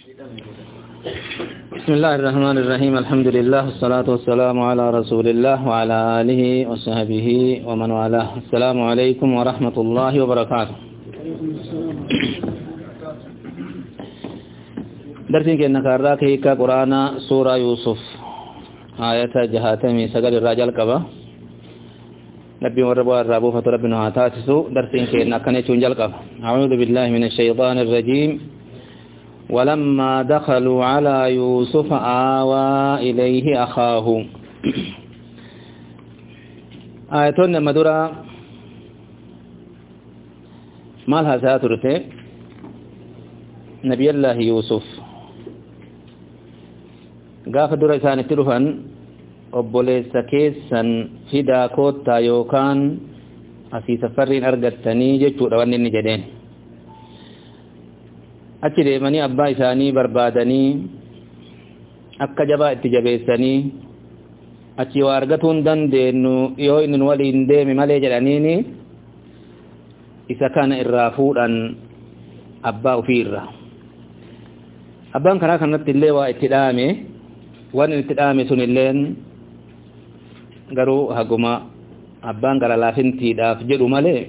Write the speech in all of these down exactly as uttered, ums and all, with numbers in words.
بسم الله الرحمن الرحيم الحمد لله والصلاة والسلام على رسول الله وعلى آله وصحبه ومن والاه. السلام عليكم ورحمة الله وبركاته. درسين كنا كارراك هيكا قرآن سورة يوسف آية جهاتمي سقل الرجال كبا نبي وربوا الرابو فتربنا عتاتسو. درسين كنا كنا تنجل كبا. أعوذ بالله من الشيطان الرجيم. ولما دخلوا على يوسف آوى إليه أخاه. آياتون مدورة مالها ساترته نبي الله يوسف قاف دورة ثاني تلفن أبوليس كيسا فدا كوتا يوكان أسي سفرين أرغتني جتو روان النجدين achi deemanii abbaa isaanii barbaadanii akka jabaa itti jabeessanii achi waa argatuu hin dandeenyu yoo inni waliin deeme malee jedhaniini isa kana irraa fuudhan abbaa ofiirra. Abbaan karaa kanatti illee waa itti dhaame waan itti dhaame sun illeen garuu haguma abbaan gara laafintiidhaaf jedhu malee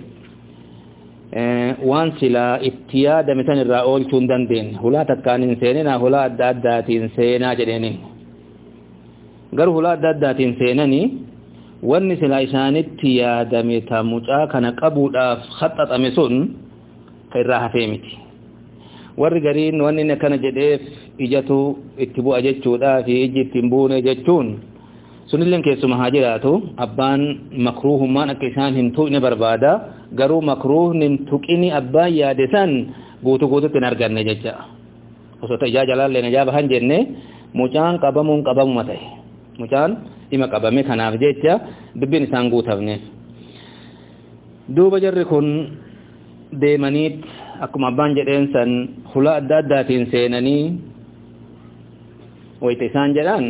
waan sila itti yaadame san irraa oolchuu hin dandeenye. Hulaa takkaan hin seenina hulaa adda addaatiin seenaa jedheenin garuu hulaa adda addaatiin seenanii wanni sila isaanitti yaadame ta mucaa kana qabuudhaaf haxaxame sun ka irraa hafee miti. Warri gariin wanni inni akkana jedheef ijatu itti bu'a jechuudhaa fi iji itti hin buune jechuun sunilleen keessuma haa jiraatu. Abbaan makruuhummaan akka isaan hin tuqne barbaada garuu makruuhni hin tuqini abbaan yaade san guutuu guututti hin arganne jecha osoo ijaa jalaallee najaa bahan jenne mucaan qabamuun qabamuma ta'e mucaan dhima qabame kanaaf jecha dubbiin isaan guutafneef. Duuba jarri kun deemaniit akkuma abbaan jedheen san hulaa adda addaatiin seenanii wayita isaan jedhan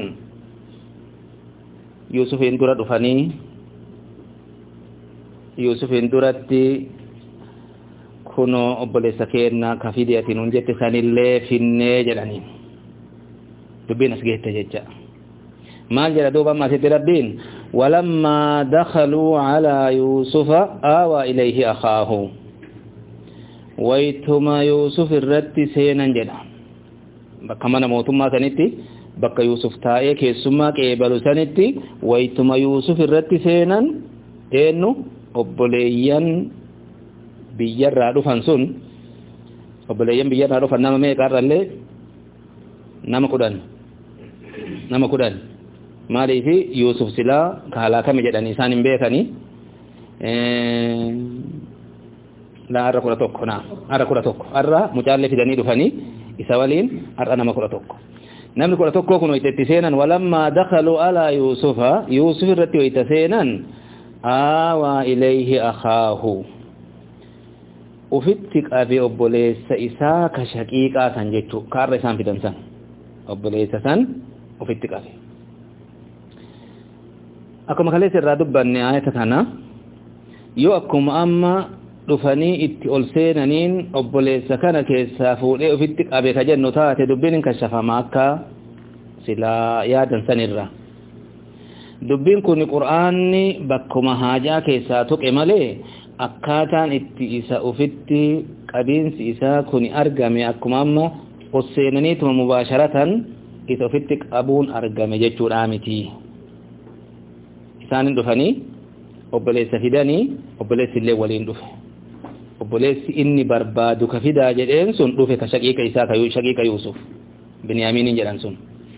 Yuusufiin dura dhufanii Yuusufiin duratti kuno obboleessa keenna ka fidiyatiin hun jette sanillee finnee jedhaniin dubbiin as geette jecha. Maal jedha duuba amma asitti rabbiin walammaa dakhaluu calaa yuusufa aawaa ilayhi akhaahu. Waytuma Yuusuf irratti seenan jedha bakka mana mootummaa sanitti bakka Yuusuf taa'ee keessummaa qeebalu sanitti waytuma Yuusuf irratti seenan eenyu obboleeyyan biyyarraa dhufan sun obboleeyyan biyyarraa dhufan nama meeqarrallee nama kudhan nama kudhan maaliifi Yuusuf silaa ka halaakame jedhanii isaan hin beekanii la arra kudha tokko na arra kudha tokko arra mucaallee fidanii dhufanii isa waliin arra nama kudha tokko namni kudha tokko kun itti seenan walammaa dakhaluu alaa Yuusufa Yuusuf irratti wayita seenan aawaa ilayhi akhaahu ufitti qabe obboleessa isaa ka shaqiiqaa san jechuu kaarra isaan fidan san obboleessa san ufitti qabe. Akkuma kaleessa irraa dubbanne ayata kana yoo akkuma amma dhufanii itti ol seenaniin obboleessa kana keessaa fuudhee ufitti qabe ka jennu taate dubbiin hin kashafama akka silaa yaadan sanirra. Dubbiin kun qur'aanni bakkuma haajaa keessaa tuqe malee akkaataan itti isa ufitti qabiinsi isaa kun argame akkuma amma ol seenaniituma mubaasharatan isa ufitti qabuun argame jechuudha miti. Isaanin dhufanii obboleessa fidanii obboleessi illee waliin dhufe. Obboleessi inni barbaadu ka fidaa jedheen sun dhufe ka shaqiiqa isaa ka shaqiiqa Yuusuf Binyaamiin jedhan sun.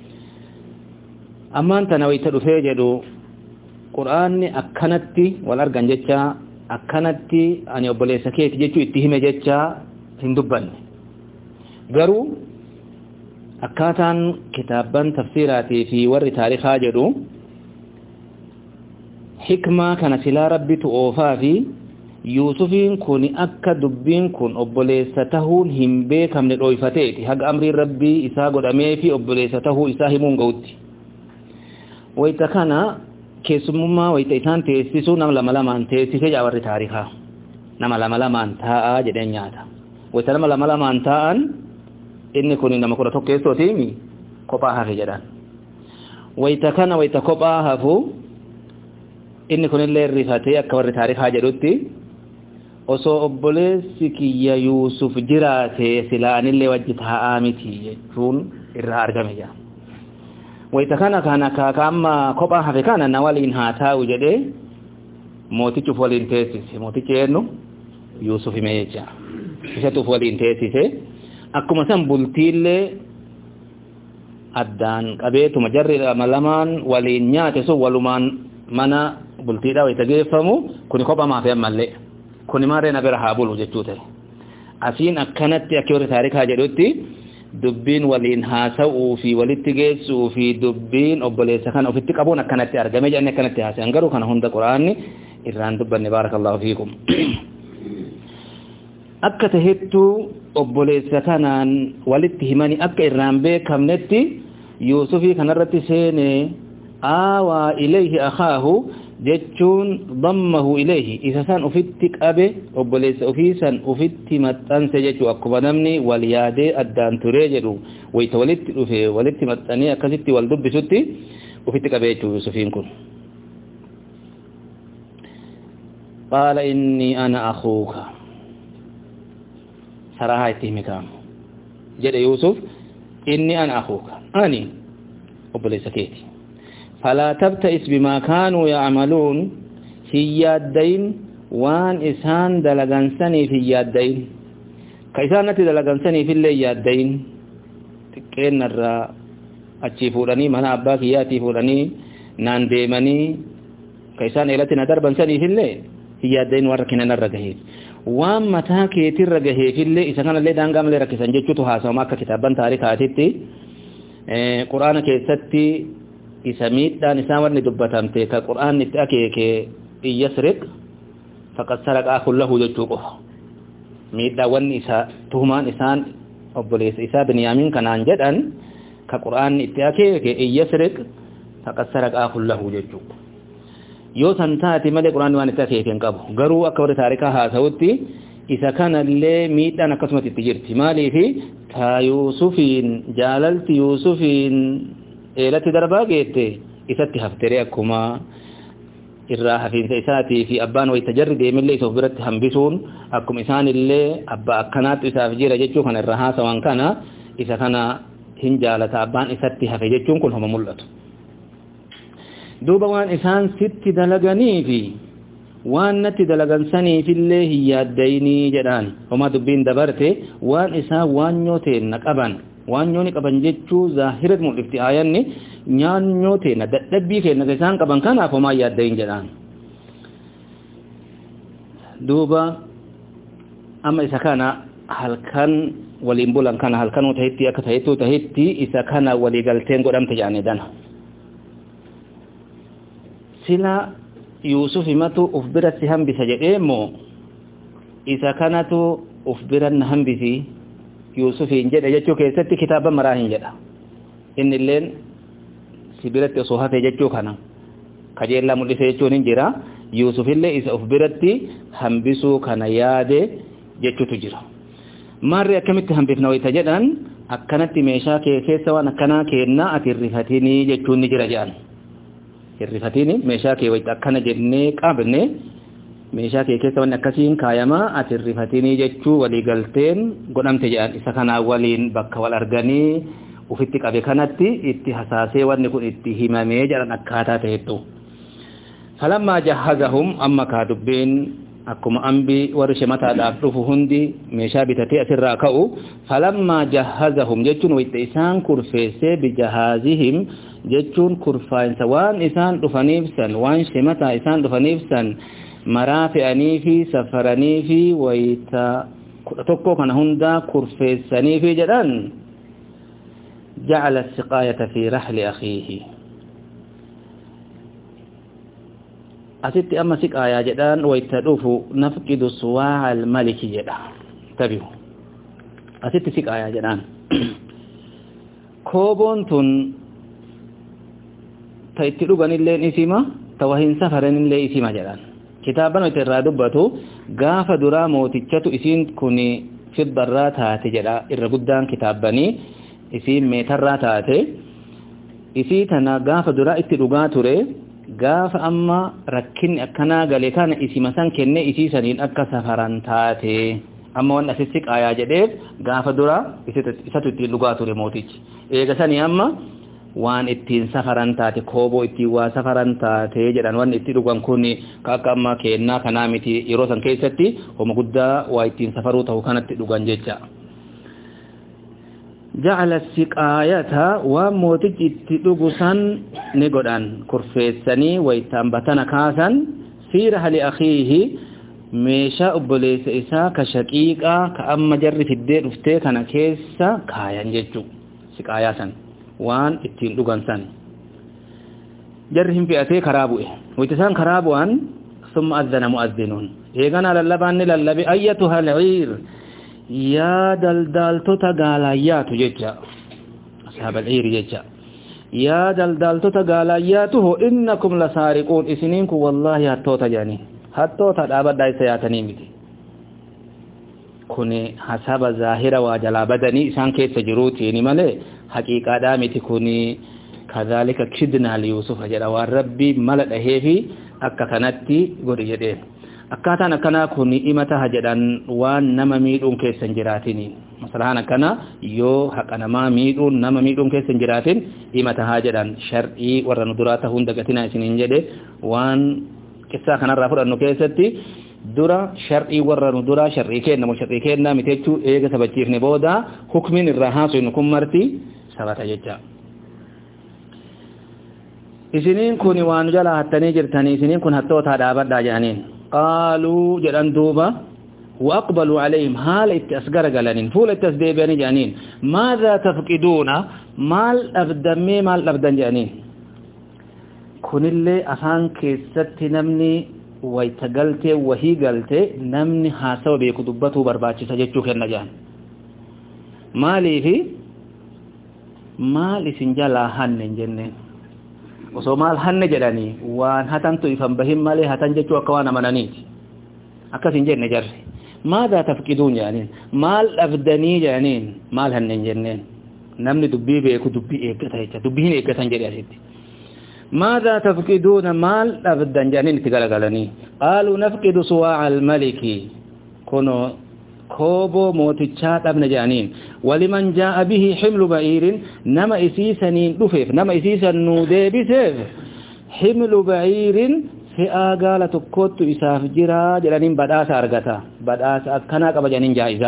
Ammaan tana wayita dhufee jedhu qur'aanni akkanatti wal argan jecha akkanatti ani obboleessa keeti jechuu itti hime jecha hin dubbanne. Garuu akkaataan kitaabban tafsiiraatii fi warri taarikaa jedhu hikmaa kana silaa rabbitu oofaa fi Yuusufiin kun akka dubbiin kun obboleessa tahuun hin beekamne dhoyfateeti haga amriin rabbii isaa godhamee fi obboleessa tahuu isaa himuun ga'utti. Wayita kana keessummaa wayita isaan teessisuu nama lama lamaan teessisee jaa warri taarikaa nama lama lamaan taa'aa jedheen nyaata. Wayita nama lama lamaan taa'an inni kun nama kudha tokkeessootimi kophaa hafe jedhan wayta kana wayta kophaa hafu inni kunillee rifatee akka warri taarikaa jedhutti osoo obboleessi kiyya Yuusuf jiraate silaanillee wajji taa'aa miti jechuun irraa argame jaa wayta kana kana kaakaamma kophaa hafe kana na waliin haa taa'u jedhee mootichuuf waliin teessise mootichi eenyu Yuusuf hime jecha isatuuf waliin teessise akkuma san bultiillee addaan qabeetuma jarri lamaan waliin nyaate sun walumaan mana bultiidhaa wayta geeffamu kuni kophaa maafi ammallee kuni maarree na bira haa bulu jechuu ta'e asiin akkanatti akka warri taarikaa jedhutti dubbiin waliin haasa'uu fi walitti geessuu fi dubbiin obboleessa kana ofitti qabuun akkanatti argame jedhanii akkanatti haasa'an garuu kana hunda quraanni irraan dubbanne baarakallahu fiikum akka tahettu obboleessa kanaan walitti himani akka irraan beekamnetti Yuusufi kanarratti seene aawaa ilayhi akhaahu jechuun dammahu ilayhi isa san ufitti qabe obboleessa ofii san ufitti maxxanse jechuu akkuma namni wal yaadee addaan turee jedhu wayta walitti dhufe walitti maxxanee akkasitti wal dubbisutti ufitti qabe jechuu Yuusufiin kun qaala inni ana akhuuka sarahaa itti himikaam jedhe Yuusuf inni ana akhuuka ani obboleessa keeti فلا تبتئس بما كانوا يعملون في يادين وان إسان دلغنسني في يادين كإسانة دلغنسني في اللي يادين تكين الرا أتشيفورني من أباك ياتي فورني نان ديمني كإسان إلتنا دربنسني في اللي في يادين وركنا نرغهي وان متاكي ترغهي في اللي إسان اللي دانقام لركسان جيشتو هاسا وماك كتابا تاريخاتي قرآن كيستي isa miidhaan isaa wanni dubbatamte ka qur'aanni itti akeeke iyyasriq faqad saraqa kullahu jechuu qofa miidhaa wanni isa tuhumaan isaan obboleessa isaa Biniyaamin kanaan jedhan ka qur'aanni itti akeeke iyyasriq faqad saraqa kullahu jechuu yoo san taate malee qur'aanni waan itti akeeke hin qabu garuu akka warri taarikaa haasa'utti isa kanallee miidhaan akkasumatti itti jirti maaliifi ta Yuusufiin jaalalti Yuusufiin eelatti darbaa geette isatti haftere akkuma irraa hafiinsa isaatii fi abbaan wayta jarri deemillee isa of biratti hambisuun akkuma isaanillee abbaa akkanaatti isaaf jira jechuu kana irraa haasawan kana isa kana hin jaalata abbaan isatti hafe jechuun kun homa mul'atu duuba waan isaan sitti dalaganii fi waan natti dalagansaniifillee hin yaaddaynii jedhaan homa dubbiin dabarte waan isaa waanyoo teenna qaban waanyoo ni qaban jechuu zaahirat mul'ifti aayanni nyaanyoo teenna dadhabbii keenna isaan qaban kanaaf homaa yaaddayin jedhaan duuba amma isa kana halkan waliin bulan kana halkanuu tahitti akka tahittuu tahitti isa kana walii galteen godhamte jedhanii dana sila Yuusuf himatu uf biratti hambisa jedheemmoo isa kanatu uf biranna hambisi Yuusufiin jedhe jechuu keessatti kitaaba maraa hin jedha inni illeen si biratti osoo hafe jechuu kana kajeellaa mul'ise jechuun hin jira Yuusufillee isa uf biratti hambisuu kana yaade jechuutu jira maarri akkamitti hambifna wayta jedhan akkanatti meeshaa kee keessa waan akkanaa keennaa ati irrifatinii jechuun ni jira jedhan irrifatini meeshaa kee wayta akkana jennee qabne meeshaa kee keessa waan akkasiin kaayamaa ati irrifatinii jechuu walii galteen godhamte jedhan isa kana waliin bakka wal arganii ufitti qabe kanatti itti hasaasee wanni kun itti himamee jedhan akkaataa ta'ettu falammaa jahazahum amma kaa dubbiin akkuma ambi warri shemataadhaaf dhufu hundi meeshaa bitatee asirraa ka'u falammaa jahazahum jechuun wayta isaan kurfeessee bijahaazihim jechuun kurfaa'insa waan isaan dhufaniif san waan shemataa isaan dhufaniif san maraa fe'anii fi safaranii fi wayta kudha tokko kana hundaa kurfeessanii fi jedhan ja'ala as-siqaayata fi rahli akhiihi asitti amma siqaayaa jedhan wayta dhufu nafqidu suwaa'a al-maliki jedha tabi'u asitti siqaayaa jedhan kooboon tun ta itti dhuganillee isima ta wahin safaranillee isima jedhan kitaaban wayta irraa dubbatu gaafa duraa mootichatu isiin kun في الضرات هاتي جدا الرقودان كتابني إسي ميترات هاتي إسي تنا غاف درا اتدقات ري غاف أما ركين أكنا غاليكان إسي مسان كنة إسي سنين أكا سفران تاتي أما وان أسيسك آيا جديد غاف درا إسي تتدقات ري موتيج إيغا سني أما waan ittiin safaran taate kooboo ittiin waa safaran taate jedhan waan itti dhugan kun akka amma kennaa kanaa miti yeroo san keessatti homa guddaa waa ittiin safaruu ta'u kanatti dhugan jecha ja'ala siqaayata waan mootichi itti dhugu san ni godhan kurfeessanii waytaan batana kaasan fiira hali akhiihi meeshaa obboleessa isaa ka shaqiiqaa ka amma jarri fiddee dhuftee kana keessa kaayan jechuu siqaayaa san waan ittiin dhugan san jarri hin fe'atee karaa bu'e waytisaan karaa bu'an summa adhana mu'adhdhinun eegana lallabaanni lallabe ayyatuha al'ir yaa daldaltota gaalayyaatu jecha ashab al'ir jecha yaa daldaltota gaalayyaatu innakum lasaariquun isiniin kun wallahi hattoota jaanii hattoota dhaabadhaa isa yaatanii miti kuni hasaba zaahira waa jalaa badanii isaan keessa jiruutiini malee haqiiqaadhaa miti kuni kadhalika kidnaa liyuusufa jedha waan rabbi mala dhaheefi akka kanatti godhi jedheen akkaataan akkanaa kuni imataha jedhan waan nama miidhuun keessa hin jiraatin masalahaan akkana yoo haqa namaa miidhuun nama miidhuun keessa hin jiraatin imataha jedhan shar'ii warra nu duraa ta'uun dagatinaa isiniin jedhe waan qissaa kanarraa fudhannu keessatti dura shar'ii warra nu duraa shar'ii kennamu shar'ii kennaa miti jechuu eega sabachiifne booda hukmiin irraa haasofnu kun marti sabata jecha isiniin kun waan jala hattanii jirtanii isiniin kun hattoota dhaabadhaa jedhaniin qaaluu jedhan duuba وأقبلوا عليهم حال اتسقر قالنين فول اتسديباني جانين ماذا تفقدون مال أبدمي مال أبدن جانين كن اللي أفان كيست نمني ويتقلت وهي قلت نمني حاسو بيكو دبتو برباتي سجدتو كنا جان مالي في مال سنجلا هن جنين وصو مال هن جلاني وان هتن تويفن بهم مالي هتن جتو أكوانا منانيت أكسن جن جر ماذا تفقدون جانين مال أفدني جانين مال هن جنين نمني دبي بيكو دبي إيكتا دبيهن إيكتا جري أسيتي ماذا تفقدون مال أفدن جانين تقلقلني قالوا نفقد سواع الملك كونو كوبو موتشات ابن جانين ولمن جاء به حمل بعير نما إسيسنين دفف نما إسيسا نودي بسيف حمل بعير في آقالة كوت إساف جرا جلانين بداس أرغتا بداس أكنا قبل جانين جائزة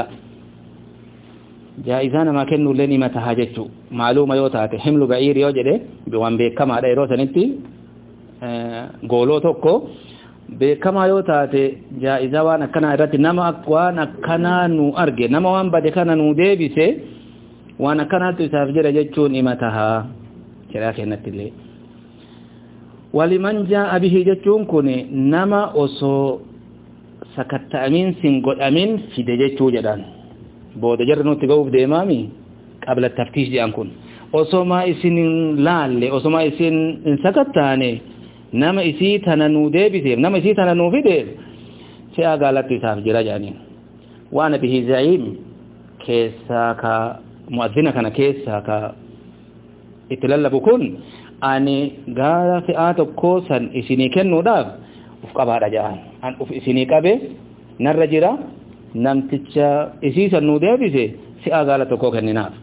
جائزة نما كنو لني متهاجتو معلومة يوتاتي حمل بعير يوجده بوان بكما دايرو سنتي قولو توكو beekamaa yoo taate jaa'iza waan akkanaa irratti nama waan akkanaa nu arge nama waan bade kana nu deebise waan akkanaatu isaaf jira jechuun imataha jedhaa kennatti illee waliman jaa'a bihi jechuun kun nama osoo sakatta'amiin sin godhamin fide jechuu jedhaan booda jarri nutti ga'uuf deemaami qabla taftiish jedhan kun osoo maa isin laalle osoo maa isin hin sakattaane nama isii tana nu deebiseef nama isii tana nu fideef fe'a gaalatti isaaf jira jedhaniin waan bihi za'iim keessaa ka mu'adhina kana keessaa ka itti lallabu kun ani gaala fe'aa tokkoo san isinii kennuudhaaf uf qabaadha jedhan an uf isinii qabe narra jira namticha isii san nu deebise fe'a gaala tokkoo kenninaaf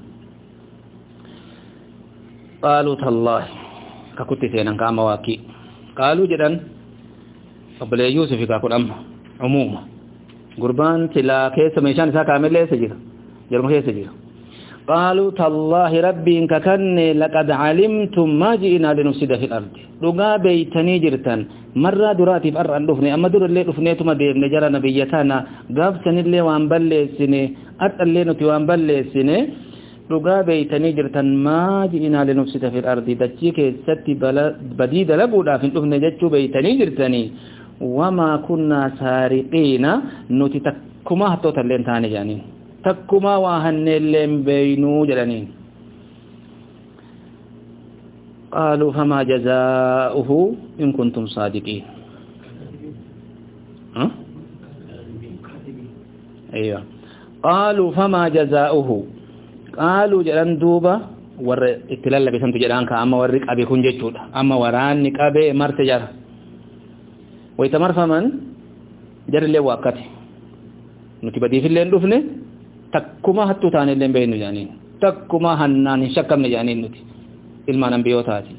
qaaluu tallaahi kakutti seenan kaama waaqii قالوا جدا قبل يوسف كاكون أم عموما قربان تلا كيس ميشان سا كامل ليس جيرا جرم كيس جيرا قالوا تالله ربي إنك كن لقد علمتم ما جئنا لنفسد في الأرض لقا بيتني جرتان مرة دراتي بأر أن دفني أما در اللي دفنيتم دير نجرى نبيتانا قاب سن اللي وان بلي سنة أت اللي نتي وان بلي سنة لقا بيتني جرتان ما جئنا لنفسد في الأرض دجيك ستي بديد لبودا في الدفن جتو بيتني جرتاني وما كنا سارقين نتي تكما هتوتا اللين تاني جاني تكما واهن اللين بينو جلانين قالوا فما جزاؤه إن كنتم صادقين ها؟ أيوة قالوا فما جزاؤه قالوا جلن دوبا ور اتلال بسنت جلان كأما ورق أبي كن جتشود أما ورانك أبي مرتجر ويتمر فمن جر اللي واقته نتبدي في اللي ندفنه تكما حتو تاني اللي بينو جانين تكما هنان شكم جانين نتي ilma nambiyootaati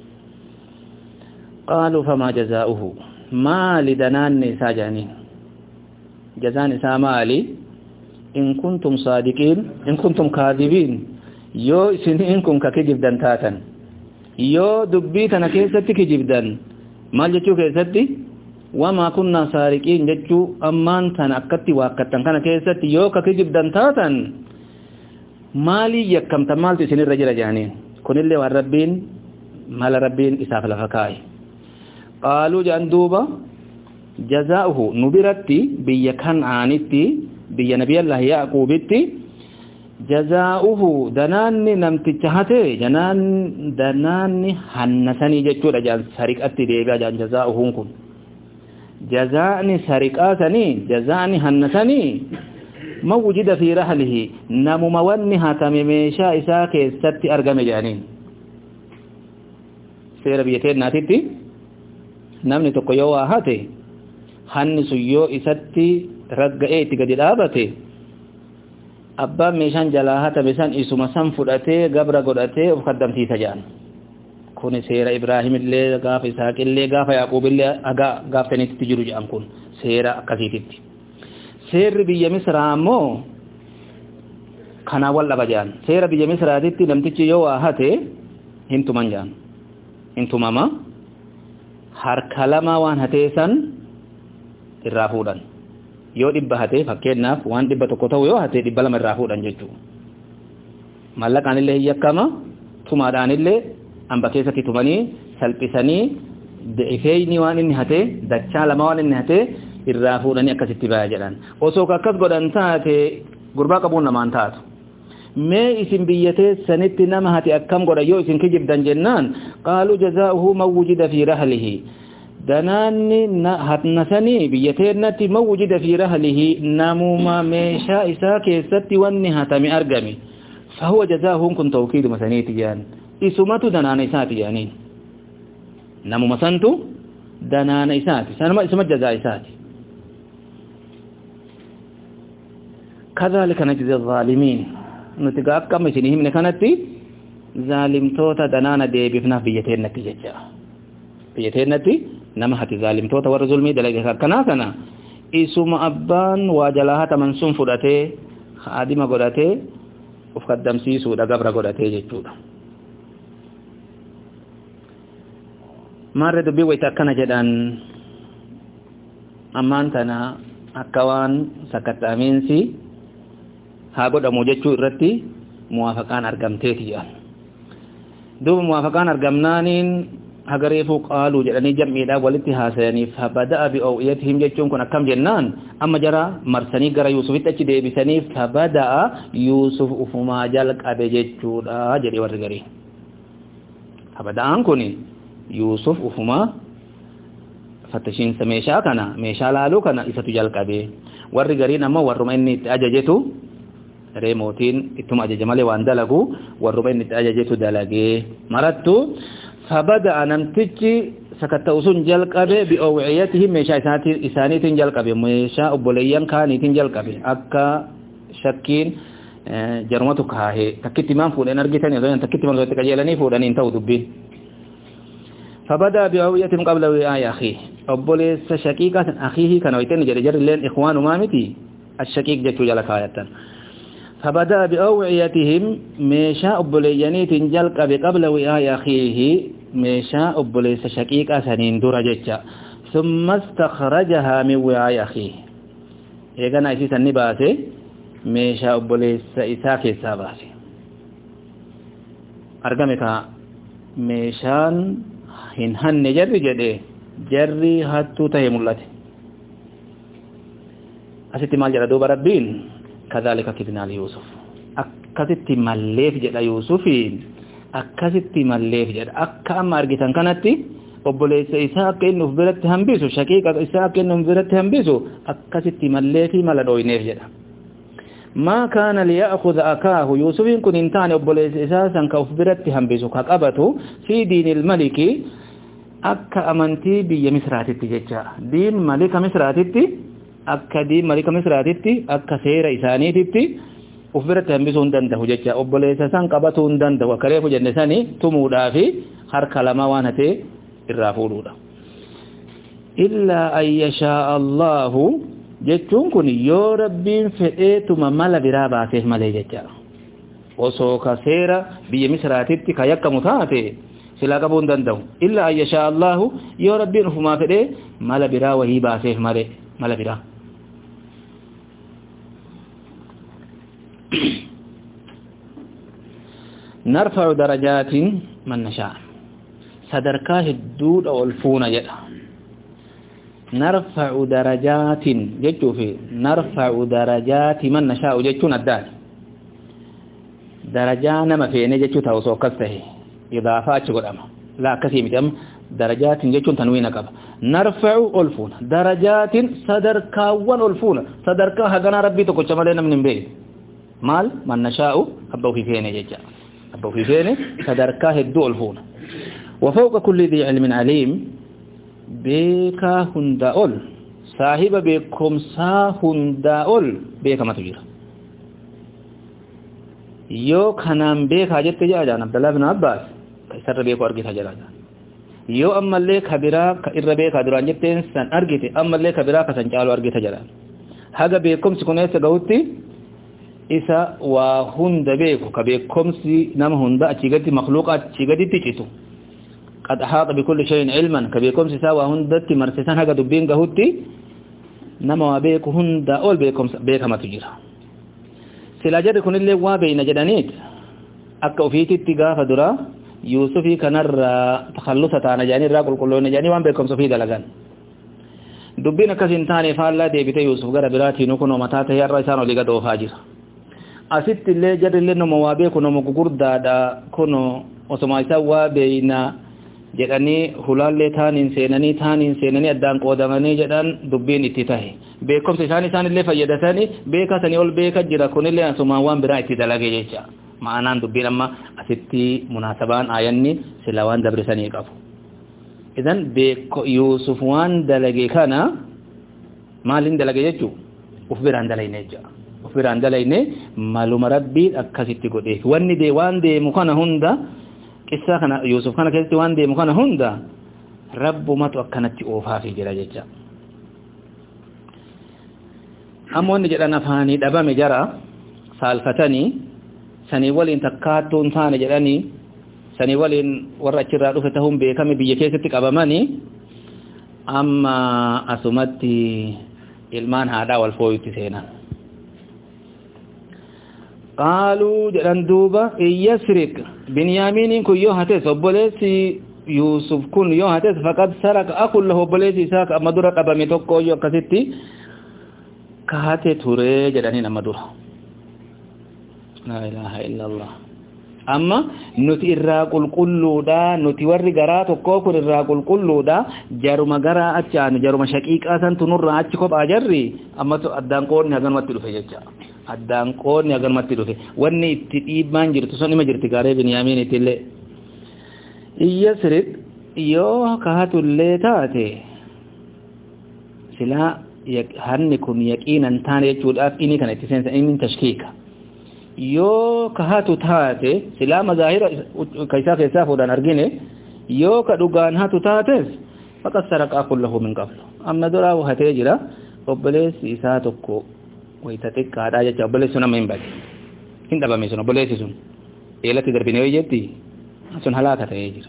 qaaluu famaa jazaa'uhu maali danaanni isaa jaaniin jazaan isaa maali in kuntum saadiqiin in kuntum kaadibiin yoo isiniin kun ka kijibdan taatan yoo dubbii tana keessatti kijibdan maal jechuu keessatti wamaa kunnaa saariqiin jechuu ammaan tana akkatti waakkattan kana keessatti yoo ka kijibdan taatan maalii yakkamta maaltu isinirra jira jaaniin kunillee waan rabbiin mala rabbiin isaaf lafa kaa'e qaaluu jaan duuba jazaa'uhu nubiratti biyya kan'aanitti biyya nabiyallah yaaquubitti jazaa'uhu danaanni namticha hate janaan danaanni hannasanii jechuudha jaan sariqatti deebi'a jaan jazaa'uhuun kun jazaa'ni sariqaasanii jazaa'ni hannasanii ما وجد في رحله نمو مونها تميميشا إسا كيست أرقم جانين سير بيتين ناتيتي نمني تقيوا هاتي هن سيو إساتي رقائي قد الآبتي أبا ميشان جلاها تبسان إسو مسان فرأتي قبر قرأتي وفقدم في سجان كوني سير إبراهيم اللي قاف إساك اللي قاف يعقوب اللي قاف تنيت تجرو جام كون سير أكسيتي seerri biyya misraa ammoo kanaa wal dhaba jaan seera biyya misraatitti namtichi yoo waa hate hintuman jaan hintumama harka lama waan hatee san irraa fuudhan yoo dhibba hatee fakkeenyaaf waan dhibba tokko ta'u yoo hatee dhibba lama irraa fuudhan jechuu mallaqaan illee hiyyakama tumaadhaan illee amba keessatti tumanii salphisanii de'ifeeyni waan inni hatee dachaa lama waan inni hatee irraa fuudhanii akkasitti baya jedhan osoo akkas godhan taate gurbaa qabuun namaan taatu mee isin biyyatee sanitti nama hati akkam godha yoo isin kijibdan jennaan qaaluu jazaa'uhu man wujida fi rahlihi danaanni hatnasanii biyyateennatti man wujida fi rahlihi namuma meeshaa isaa keessatti wanni hatame argame fahuwa jazaa'uhun kun tawkiiduma saniiti jaan isumatu danaana isaati jaaniin namuma santu danaana isaati sanuma isuma jazaa isaati كذلك نجزي الظالمين نتقاك كم سنهم نكانتي ظالم توتا دنانا دي بفنا بيتين نتيجة بيتين نتي نمحت ظالم توتا ورزلمي دلقا كنا كنا إسوم أبان واجلاها تمنسون فرأتي خادمة قرأتي وفقدم سيسو دا قبر قرأتي جيجودا مارد بي ويتاكنا جدان أمان تنا أكوان سكت أمينسي haa godhamu jechuu irratti muwaafaqaan argamteeti jedhan duuba muwaafaqaan argamnaaniin hagareefuu qaaluu jedhanii jam'iidhaa walitti haasayaniif fabada'a bi'aw'iyatihim jechuun kun akkam jennaan amma jara marsanii gara yuusufitti achi deebisaniif fabada'a yuusuf ufumaa jalqabe jechuudha jedhe warri garii fabada'aan kun yuusuf ufumaa fattashiinsa meeshaa kana meeshaa laaluu kana isatu jalqabe warri gariin amma warruma inni itti ajajetu reemotiin ittuma ajaja malee waan dalagu warruma inni itti ajajetu dalagee marattu fabada'a namtichi sakatta'u sun jalqabe bi'aw'iyatihim meeshaa isaaniitiin jalqabe meeshaa obboleeyyan kaaniitiin jalqabe akka shakkiin jarumatu kaahee takkitti maan fuudhan argitan yoo takkitti maan walitti qajeelanii fuudhaniin ta'u dubbiin fabada'a bi'aw'iyatihim qabla wi'aa'i akhiihi obboleessa shaqiiqaa akhiihi kana wayitani jedhe jarri illeen ikhwaanu maamiti ashaqiiq jechuu jala kaayatan فبدأ بأوعيتهم ميشا أبوليانيت جلق قبل وعاء أخيه ميشا أبوليس شقيق سنين درجة ثم استخرجها من وعاء أخيه إيقنا إسيسا نباسي ميشا أبوليس إساكي ساباسي أرقمك ميشان هنهن جري جدي جري هاتو تهيم الله أسيتي مال جردوب ربين كذلك كدنا ليوسف أكثت مليف جدا يوسفين أكثت مليف جدا أكام أرجتان كانت أبوليس إسحاق إنه برت همبيسو شقيق إسحاق إنه برت همبيسو أكثت مليف ملدوي نيف جدا ما كان ليأخذ أكاه يوسف كن انتان أبوليس إساسا كأفبرتهم بسوك قبته في دين الملك أكا أمنتي بي مصراتي جيجا دين ملك مصراتي أكا دين ملك مصراتي أكا سير إسانيتي أفبرتهم بسون دنده جيجا أبوليس إساسا قبتون دنده وكريف جنساني تمودا في حرك لما وانتي الرافولودا إلا أن يشاء الله jechuun kun yoo rabbiin fedheetuma mala biraa baaseef malee jecha osoo ka seera biyya misraatitti ka yakkamu taate silaa qabuu hin danda'u illa an yashaa allahu yoo rabbiin ufumaa fedhee mala biraa wahii baaseef malee mala biraa narfa'u darajaatin man nashaa sadarkaa hedduudha ol fuuna jedha نرفع درجات جتو في نرفع درجات من نشاء جتو ندان درجان ما في نجتو توسو كسته اضافات قدام لا كثير متم درجات جتو تنوين قب نرفع الفون درجات صدر كاون الفون صدر كا هغنا ربي تو كچمالنا من بي مال من نشاء ابو في فين جتا ابو في فين صدر كا هدو الفون وفوق كل ذي علم عليم beekaa hunda ol saahiba beekumsaa hunda ol beekamatu jira yoo kanaan beekaa jette jaajaan Abdullah ibn Abbas isarra beeku argita jiraata yoo ammallee kabiraa ka irra beekaa duraan jetteen san argite ammallee kabiraa ka san caalu argita jira haga beekumsi kun eessa gahutti isa waa hunda beeku ka beekumsi nama hunda achi gadi makhluuqa achi gadi ticitu قد أحاط بكل شيء علما كبيكم سساوى هندت مرسسان هكا دبين قهوتي نما بيك هند أول بيكم بيك ما تجيرها سلا جد كن اللي وابين جدانيت أكا وفيتي اتقاف درا يوسفي كنر تخلصة نجاني راقل كله نجاني وان بيكم سفيد لغان دبين كسنتاني فالله دي بيت يوسف غير براتي نكون ومتاته يا الرئيسان ولغا دو فاجر أسيت اللي جد اللي نمو وابيك نمو قرد دا كنو وسما يسوى بين jedhanii hulaallee taaniin seenanii taaniin seenanii addaan qoodamanii jedhan dubbiin itti tahe beekumsa isaan isaan illee fayyadamanii beeka sanii ol beeka jira kunillee asumaan waan biraa itti dalage jecha ma'anaan dubbiin amma asitti munaasabaan aayanni sila waan dabrisanii qabu idan beeko Yuusuf waan dalage kana maalin dalage jechuu uf biraan dalayne jecha uf biraan dalayne maluma rabbiin akkasitti godhe wanni dee waan deemu kana hunda qissa kana Yusuf kana keessatti waan deemu kana hunda rabbumatu akkanatti oofaa fi jira jecha ammoonni jedhan afaanii dhabame jara saalfatanii sanii waliin takkaattuun taane jedhanii sanii waliin warra achirraa dhufe tahuun beekame biyya keessatti qabamanii amma asumatti ilmaan haadhaa wal fooyutti seenan قالوا جران دوبا يسرق بنيامين كن يوهتس وبوليسي يوسف كن يوهتس فقد سرق أقول له بوليسي ساك أمدورة قبامي توقو يو كسيتي كهاتي توري جرانين أمدورة لا إله إلا الله أما نتي الراقل كلو دا نتي وري غرات وكوكر الراقل كلو دا جارو مغرا أچان جارو مشاكيك آسان تنور راچكوب أجري أما تو أدان قول نهاغن واتلو فيجا addaan qoonni agarmatti dhufe wanni itti dhiibbaan jirtu sun ima jirti gaaree Binyaamiin ittillee iyyasriq yoo kahatullee taate silaa hanni kun yaqiinan taane jechuudhaaf inni kana itti seensa inni tashkiika yoo kahatu taate silaa mazaahira kaisaa keessaa fuudhaan argine yoo ka dhugaan hatu taates faqad saraqaa kullahu min qablu amma duraa hatee jira obboleessi isaa tokko wayita xiqqaadhaa jecha obboleessi sun amma hin bade hin dhabame sun obboleessi sun eelatti darbine yoo jetti sun halaaka ta'ee jira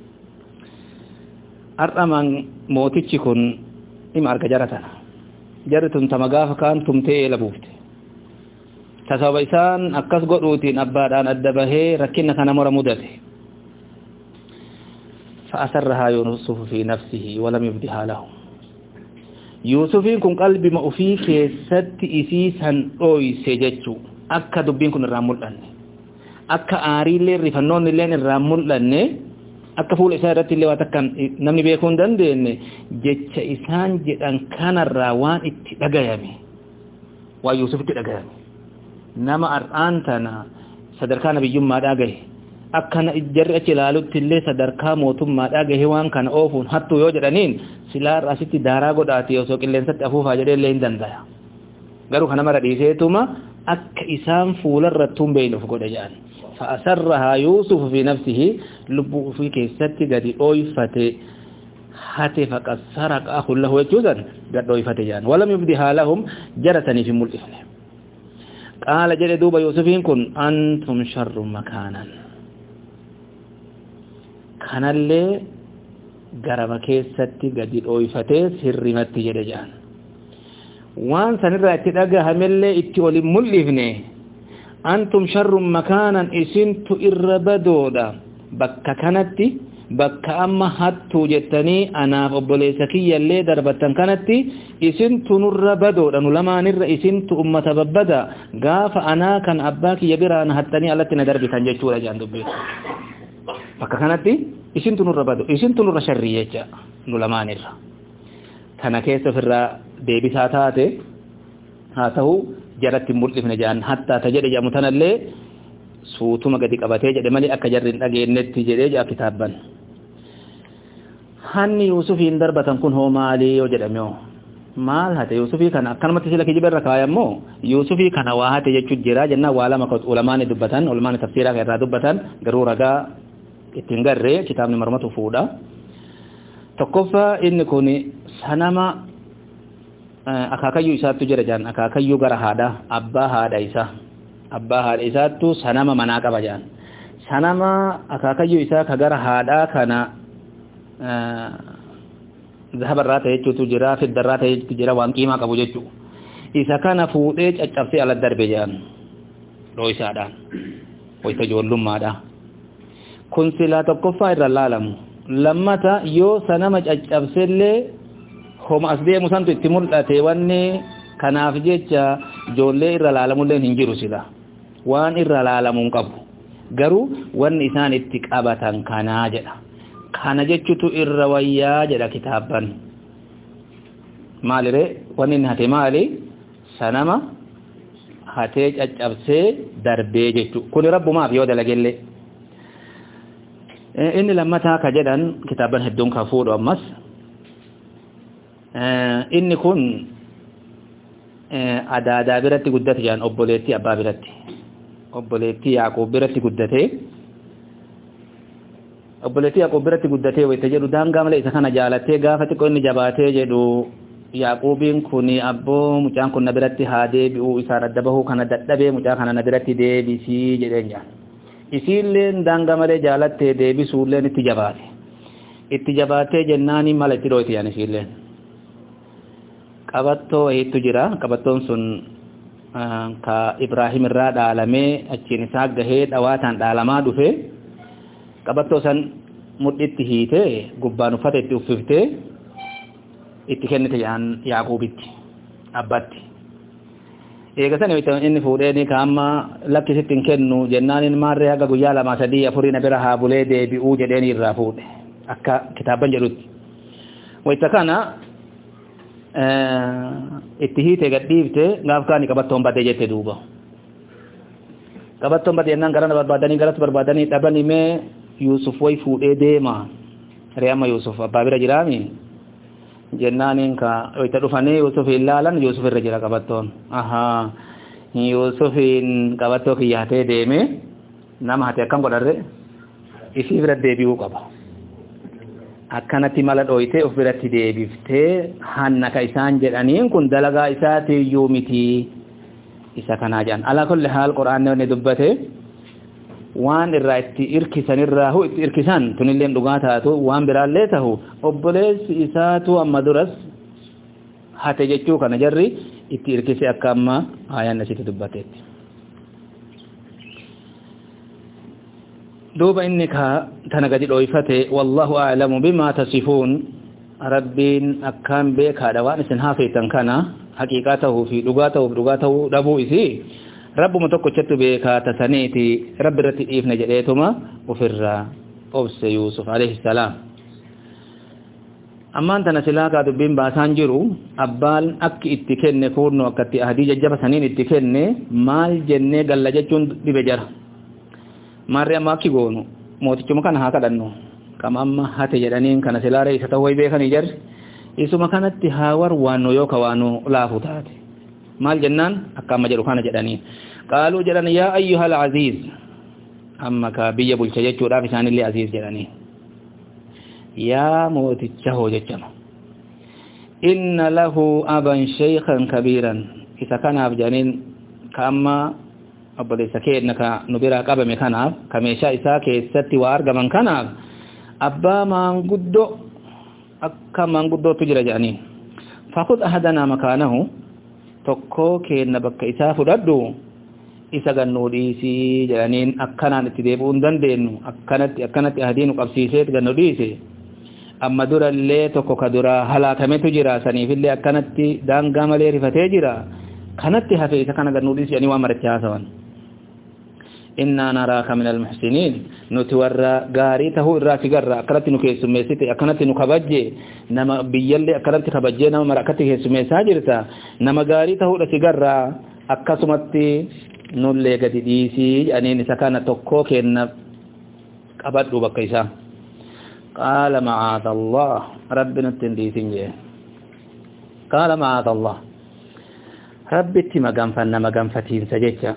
har'amaan mootichi kun ima arga jara tana jarri tun tama gaafa kaan tumtee eela buufte tasaba isaan akkas godhuutiin abbaadhaan adda bahee rakkina kana mora mudate فأسرها يوسف في نفسه ولم يبدها له يوسف كن قلبي ما أفيك ست إسيسا أوي سجدتو أكا دبين كن الرامل لني أكا آري اللي رفنون اللي الرامل لني أكا فول إسارة اللي واتكن نمني بيكون دندين جتش إسان جدان كان الراوان اتدقيامي ويوسف اتدقيامي nama ar'aantana sadarkaa nabiyyummaadhaa gahe akkana jarri achi ilaalutti illee sadarkaa mootummaadhaa gahe waan kana oofuun hattuu yoo jedhaniin silaa asitti daaraa godhaati osoo qilleensatti afuufaa jedhee illee hin dandaya garuu kana mara dhiiseetuma akka isaan fuularrattuun beeynuuf godhe jedhan fa'asarrahaa yuusufu fi nafsihi lubbuu ufii keessatti gadi dhooyfate hate faqad saraqa akhun lahu jechuusan gad dhooyfate jedhan walam yubdihaa lahum jarataniif hin mul'ifne qaala jedhe duuba yuusufiin kun antum sharrun makaanan kanallee garama keessatti gadi dhooyfatee sirrimatti jedhe jedhan waan sanirraa itti dhagahamellee itti olin mul'ifne antum sharrun makaanan isintu irra badoodha bakka kanatti bakka amma hattuu jettanii anaaf obboleessa kiyyallee darbattan kanatti isintu nurra badoodha nu lamaanirra isintu ummata babbada gaafa anaa kan abbaa kiyya biraan hattanii alatti na darbitan jechuudha jedhan dubbii bakka kanatti isintu nurra bado isintu nurra sharrii jecha nu lamaanirra kana keessa ofirraa deebisaa taate haa ta'u jaratti mul'ifne jedhan hattaa ta jedhe jedhamu tanallee suutuma gadi qabatee jedhe malee akka jarri hin dhageennetti jedhee jedha kitaabban hanni yuusufiin darbatan kun hoo maalii yoo jedhame maal hate yuusufii kana akkanumatti sila kijiba irra kaayammoo yuusufii kana waa hate jechuun jira jennaan waa lama ulamaani dubbatan ulamaani tafsiiraa irraa dubbatan garuu ragaa ittiin garree kitaabni marmatu fuudha tokkoffaa inni kun sanama akaakayyuu isaattu jira jaan akaakayyuu gara haadha abbaa haadha isaa abbaa haadha isaattu sanama manaa qaba jaan sanama akaakayyuu isaa ka gara haadhaa kana zahabarraa ta'e jechuutu jira fiddarraa ta'e jechuutu jira waan qiimaa qabu jechuu isa kana fuudhee caccabsee ala darbe jaan dhooysaadhaan wayita ijoollummaadha kun silaa tokkoffaa irra laalamu lammata yoo sanama caccabsellee homa as deemu santu itti mul'ate wanni kanaaf jecha ijoollee irra laalamullee hin jiru sila waan irra laalamuun qabu garuu wanni isaan itti qabatan kanaa jedha kana jechutu irra wayyaa jedha kitaabban maalire wanni inni hate maali sanama hatee caccabsee darbee jechu kun rabbumaaf yoo dalagellee inni lammataa ka jedhan kitaabban hedduun ka fuudhu ammas inni kun adaadaa biratti guddate jedhan obboleettii abbaa biratti obboleettii Yaaqoob biratti guddate obboleettii Yaaqoob biratti guddatee wayita jedhu daangaa malee isa kana jaalattee gaafa xiqqoo inni jabaatee jedhu Yaaqoobiin kun abboo mucaan kun na biratti haa deebi'u isaan adda bahuu kana dadhabee mucaa kana na biratti deebisii jedheen jaan isiilleen daangaa malee jaalattee deebisuulleen itti jabaate itti jabaatee jennaanii mala itti dhooyte yaan isiilleen qabattoo wayiitu jira qabattoon sun ka Ibraahim irraa dhaalamee achiin isaa gahee dhawaataan dhaalamaa dhufe qabattoo san mudhitti hiitee gubbaan uffata itti uffiftee itti kennite Yaaqoobitti abbatti eegasan inni fuudhee ni kaamma lakkisitti hin kennu jennaan maarree haga guyyaa lama sadii afurii na bira haa bulee deebi'uu jedheen irraa fuudhe akka kitaabban jedhutti wayita kana itti hiite gadhiifte gaaf kaani qabattoon badee jette duuba qabattoon badee jennaan garana barbaadanii garatti barbaadanii dhabanii mee Yuusuf way fuudhee deema reema Yuusuf abbaa bira jiraami jennaaniin ka wayita dhufanii Yuusuf ilaalan Yuusuf irra jira qabattoon ahaa Yuusufin qabattoo kiyyaatee deeme nama hate akkam godharre isii bira deebi'uu qaba akkanatti mala dhooytee of biratti deebiftee hannaka isaan jedhaniin kun dalagaa isaatiiyyuu miti isa kanaa jedhan alaa kulli haal quraanni wanni dubbate waan irraa itti irkisan irraa hu itti irkisan tunilleen dhugaa taatu waan biraallee tahu obboleessi isaatu amma duras hate jechuu kana jarri itti irkise akka amma aayaan asitti dubbateetti دوبا إنك تنقدي الويفته والله أعلم بما تصفون ربين أكام بك هذا وانسن هافيتا كان حقيقته في لغاته بلغاته ربو إسي رب متوقع شتو بك تسنيتي رب رتي إفن جريتما وفر أبس يوسف عليه السلام أما أنت نسلاك دبين باسان جرو أبال أك اتكن فورنو أكتي أهدي ججب سنين اتكن مال جنة قل جتون ببجر ماري أما كي قونو موتي كم كان هكذا أنه كم أما هاتي جرانين كان سلاري ستوي بيخان يجر إسو مكانت تهاور وانو يوك وانو لا فتات مال جنان أكام جرو خان جرانين قالوا جران يا أيها العزيز أما كابي بلشجة چورا فسان اللي عزيز جرانين يا موتي چهو جچما إن له أبا شيخا كبيرا إذا كان أبجانين كأما أبدا سكيد نكا نبيرا قبا مكاناب كميشا إساكي ستي وارغا من كاناب أبا من قدو أكا من قدو تجرى جانين فخذ أحدنا مكانه تقو كي نبك إساف ردو إسا غنو ديسي جانين أكنا نتديبون دندينو أكنت أكنت أهدينو قبسيسيت غنو ديسي أما دورا اللي تقو كدورا هلاكمتو جرا سنيف اللي أكنت دانغا ملي رفتي جرا كانت هفي إسا كان غنو ديسي يعني وامرت جاسوان إنا نراك من المحسنين نتورى غاريته الراك غرى أكرت نكيس ميسيتي أكنت نكبجي نما بيالي أكرت كبجي نما مرأكته سميسا جرتا نما غاريته الراك غرى أكسمتي نولي قد ديسي يعني نسكان تقو كينا قبضوا بكيسا قال معاذ الله ربنا التنديسي قال معاذ الله ربتي مغنفن مغنفتين سجيتها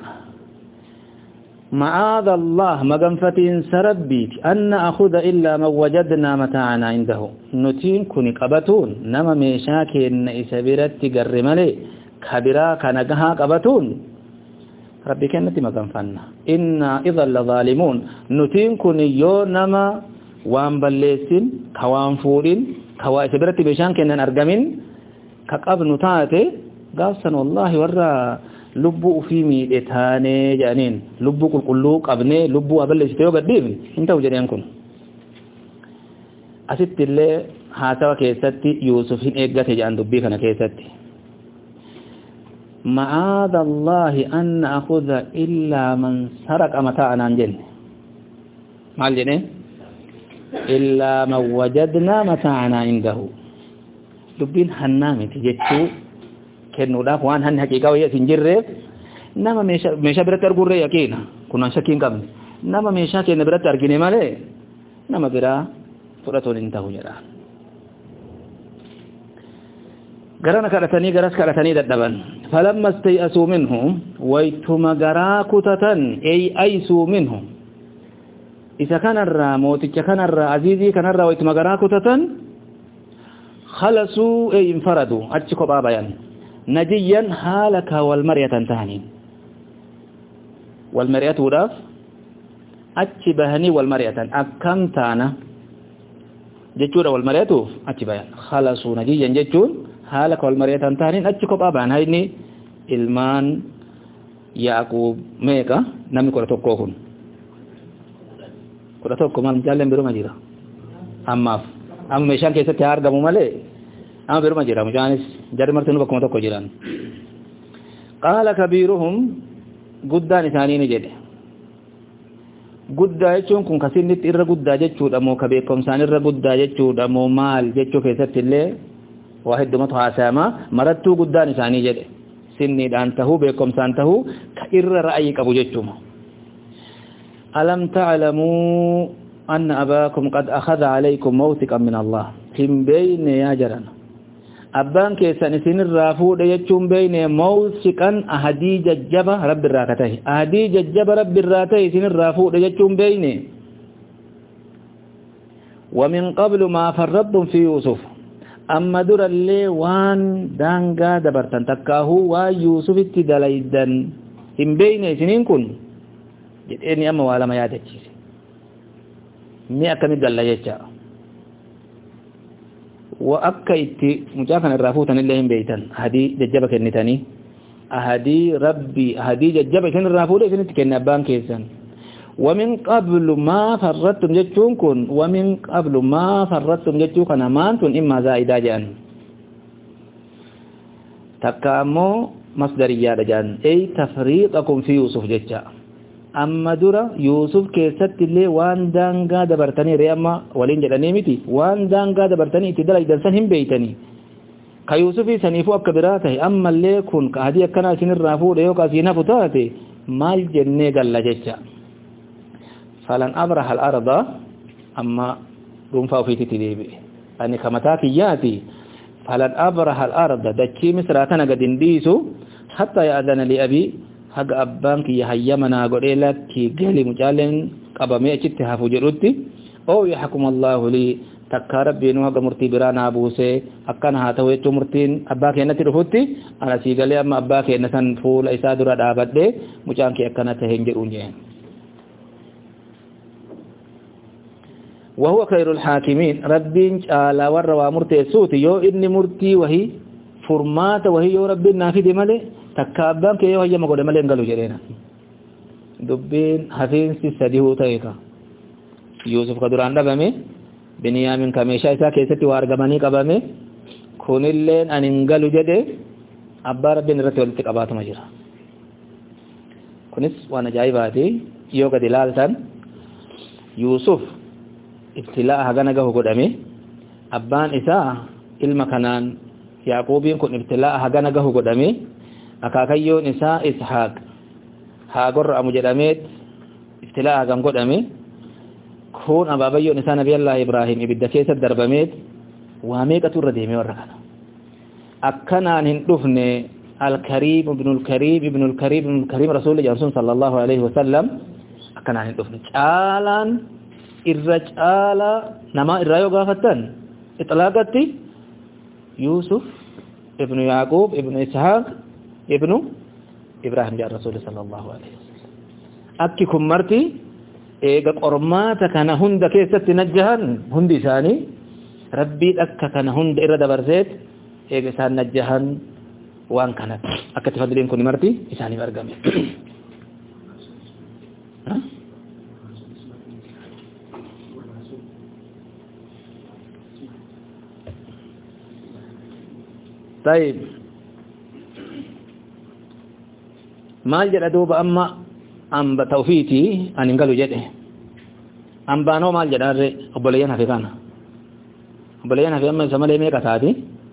معاذ الله مغنفتين سربيت أن أخذ إلا من وجدنا متاعنا عنده نتين كوني قبتون نما ميشاكين إسابيرت قرمالي كبرا كنقها قبتون ربي كانت مغنفن إنا إذا لظالمون نتين كوني يو نما وان بلسين كوان فورين كوا إسابيرت بيشان كنن أرقمين كقبن تاتي قاسا والله ورى lubbuu ofii miidhetaanee jedhaniin lubbuu qulqulluu qabnee lubbuu aballeessitee yoo gadhiifne hin ta'u jedheen kun asitti illee haasawa keessatti Yuusuf hin eeggate jedhan dubbii kana keessatti ma'aada Allaahi an na'khudha illaa man saraqa mataa'anaan jenne maal jedhee illaa man wajadnaa mataa'anaa indahu dubbiin hannaa miti jechuu kennuudhaaf waan hanni haqiiqaa wayya sin jirreef nama meeshaa biratti arguurree yaqiina kunaan shakkiin qabne nama meeshaa keenya biratti argine malee nama biraa fudhatuun hin ta'u jedha garana kadhatanii garas kadhatanii dadhaban falamma istay'asuu minhu waytuma garaa kutatan ay aysuu minhu isa kanarraa mooticha kanarraa aziizii kanarraa waytuma garaa kutatan khalasuu ay infaradu achi kophaa bayan نجيا حالك والمرية تهنين والمرية وراف أتشبهني والمرية أكمتانا جتشورا والمرية أتشبهن خلصوا نجيا جتشون حالك والمرية تهنين أتشكب أبان هايني ilmaan Yaaqub meeqa namni kudha tokkoo kun kudha tokko maal jaalleen biruma jira ammaaf amma meeshaan keessatti argamu malee amma biruma jira mujaanis jarri martinuu bakkuma tokko jiran qaala kabiiruhum guddaan isaanii ni jedhe guddaa jechuun kun kasinnitti irra guddaa jechuudha moo ka beekumsaan irra guddaa jechuudha moo maal jechuu keessatti illee waa heddumatu haasa'ama marattuu guddaan isaanii jedhe sinniidhaan tahuu beekumsaan tahuu ka irra ra'ayii qabu jechuudha alam ta'lamuu anna abaakum qad akhadha alaykum mawthiqan min Allah him bayna ya jaran abbaan keessan isinirraa fuudhe jechuun bayne mawthiqan ahadii jajjaba rabbirraa katahi ahadii jajjaba rabbirraa tahi isinirraa fuudhe jechuun bayne wa min qablu ma farradtum fi yusuf amma durallee waan daangaa dabartan takkaahu waa yuusufitti dalaydan hin bayne isiniin kun jedheeni amma waa lama yaadachiise ni akkamit galla jecha wa akka itti mucaa kana irraa fuutan illee hin beeytan ahadii jajjaba kennitanii ahadii rabbi ahadii jajjaba isin irraa fuudhe isinitti kenne abbaan keessan ومن قبل ما فرطتم جتون كن ومن قبل ما فرطتم جتون كن مانتون إما زائدة جان تكامو مصدرية جان أي تفريطكم في يوسف جتا amma dura Yusuf keessatti illee waan daangaa dabartanii re'ama waliin jedhanii miti waan daangaa dabartanii itti dalaydan san hin beeytanii ka Yusufi saniifuu akka biraa tahe ammallee kun ka hadii akkana isinirraa fuudhe yookaan isin hafu taate maal jennee galla jecha falan abraha al-arda amma dhuunfaa ofiititti deebi'e ani kamataa kiyyaati falan abraha al-arda dachii misraa kana gad hin dhiisu hatta ya'dana li abi haga abbaan kiyya hayyamanaa godhee lakki gali mucaaleen qabamee achitti hafu jedhutti oo yaxkum allahu lii takkaa rabbiin haga murtii biraa naa buusee akkana haa ta'u jechuu murtiin abbaa keenyatti dhufutti ana sii galee amma abbaa keenya san fuula isaa dura dhaabadhee mucaan kee akkana taheen jedhuun jeen وهو خير الحاكمين ربين على ور ومرتي سوت يو إني مرتي وهي فرمات وهي يو ربين نافذ ملئ تكابان كي يو هي مقود ملئ انقلوا جرينا دبين حفين سيسديه تايكا يوسف قدران دبامي بنيامين كميشا إسا كيستي وارغماني قبامي كون اللين أن انقلوا جده أبا ربين رتي ولتك أبات مجرى كنس وانا جايباتي يو قد لالتان يوسف ابتلاء هغنا غو غدامي ابان اسا علم كنان يعقوبين كن ابتلاء هغنا غو غدامي اكاكيو نساء اسحاق هاغر ام جداميت ابتلاء هغم غدامي كون ابابيو نساء نبي الله ابراهيم ابدكيس دربميت واميقه رديمي وركنا اكنان هندفني الكريم ابن الكريم ابن الكريم ابن الكريم رسول الله صلى الله عليه وسلم اكنان هندفني قالان irra caala nama irra yoo gaafatan itlaqatti Yusuf ibn Yaqub ibn Ishaq ibn Ibrahim ja Rasul sallallahu alaihi wasallam akki kun marti eega qormaata kana hunda keessatti najjahan hundi isaanii rabbii akka kana hunda irra dabarseet eega isaan najjahan waan kana akkati fadliin kun marti isaanii argame طيب مال جدا دوبا أما أم بتوفيتي أن ينقلوا جده أم بانو مال جدا ري أبوليانا في كانا أبوليانا في أما سمالي ميكا تاتي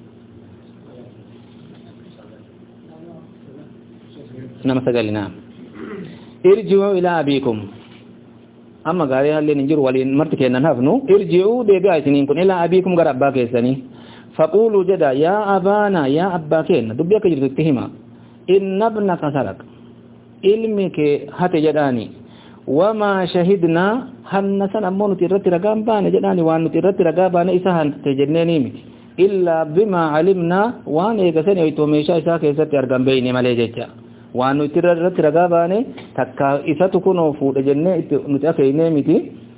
نما سقالنا ارجعوا إلى أبيكم أما قالها اللي ننجر ولي مرتكي ننهفنو ارجعوا ديبا سنينكم إلى أبيكم قرأ باكي سني فقولوا جدا يا أبانا يا أباكين دبيك جرت التهمة إن ابنك سرق علمك هات جداني وما شهدنا هنسان أمون ترت رقام بان جداني وان ترت رقابان إساهن تجنيني إلا بما علمنا وان إيقسن يتوميشا إساك إسات يرقام بيني مليجيجا وان ترت رقابان تكا إساتكونو فوت جنة نتأكيني متي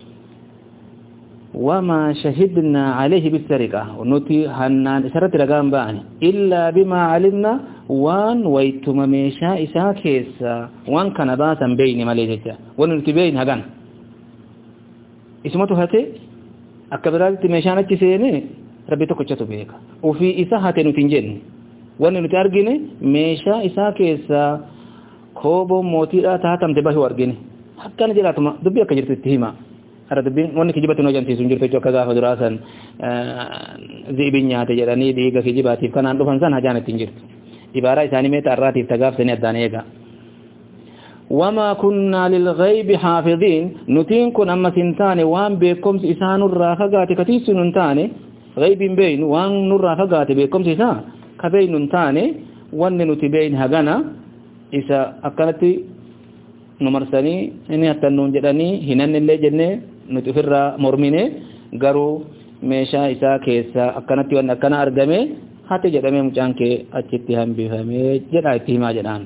وما شهدنا عليه بالسرقة ونتي هنان سرت رقام بان إلا بما علمنا وان ويتم ميشا إسا كيسا وان كان باسا بيني مليجتا وان نتبين هغان اسمته هاتي أكبرات ميشا نتسيني ربي تكوشتو بيكا وفي إسا هاتي نتنجن وان نتارجيني ميشا إسا كيسا كوبو موتيرا تهاتم تباهي وارجيني حقا نجلاتما دبيا كجرت التهيما ada debin wonni kijibatu no janti sunjur to kaga fadurasan zibin nyaate jedani diga kijibati kanan do fansan hajana tinjir ibara isani me tarati tagaf sene adanega wama kunna lil ghaib hafizin nutin kun amma sintane wan be kom isanu rafagati katisunun tane ghaibin bain wan nur rafagati be kom isa kabainun tane wanne nutibain hagana isa akanati numarsani ini atannun jedani hinanille jenne nuti firra mormine garu meesha isa keessa akkanatti waan akkana argame hate jedhame mucaan kee achitti hambifame jedha itti himaa jedhaan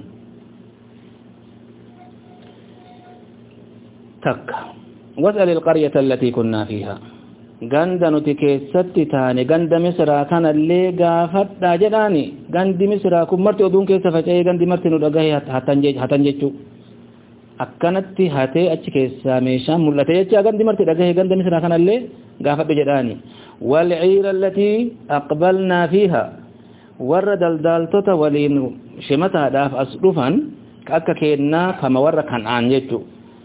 takka was'al alqaryata allati kunna fiha ganda nuti keessatti taane ganda misraa kanallee gaafadha jedhaani gandi misraa kun marti oduun keessa faca'ee gandi marti nu dhagahe hatan jechuu akkanatti hatee achi keessaa meeshaan mul'ate jecha gandi marti dhagahe ganda misraa kanallee gaafadhu jedhaani wal'ira allati aqbalna fiha warra daldaltota waliin shimataadhaaf as dhufan akka kennaa kama warra kan'aan jechu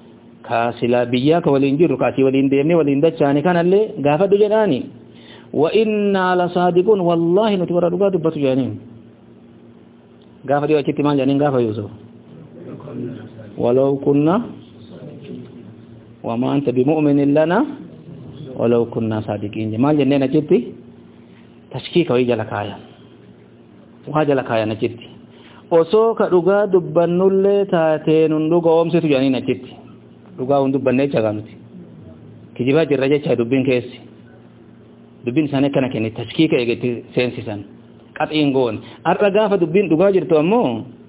كاسلا بياك ولينجر كاسي ولين ديمني ولين دچاني كان اللي غافدو جداني وإنا لصادقون والله نتورا دغا دبتو جانين غافدو اچتي مان جانين غافا يوسف ولو كنا وما أنت بمؤمن لنا ولو كنا صادقين ما جننا جتي تشكيك ويجا لكايا وهاجا لكايا نجتي osoo ka dhugaa dubbannullee taateen dhugaa oomsitu jedhanii achitti dhugaa hun dubbanne jecha nuti kijibaa jirra jecha dubbiin keessi dubbiin isaanii akkana kenne tashkiika eegetti seensisan qaxiin goon har'a gaafa dubbiin dhugaa jirtu ammoo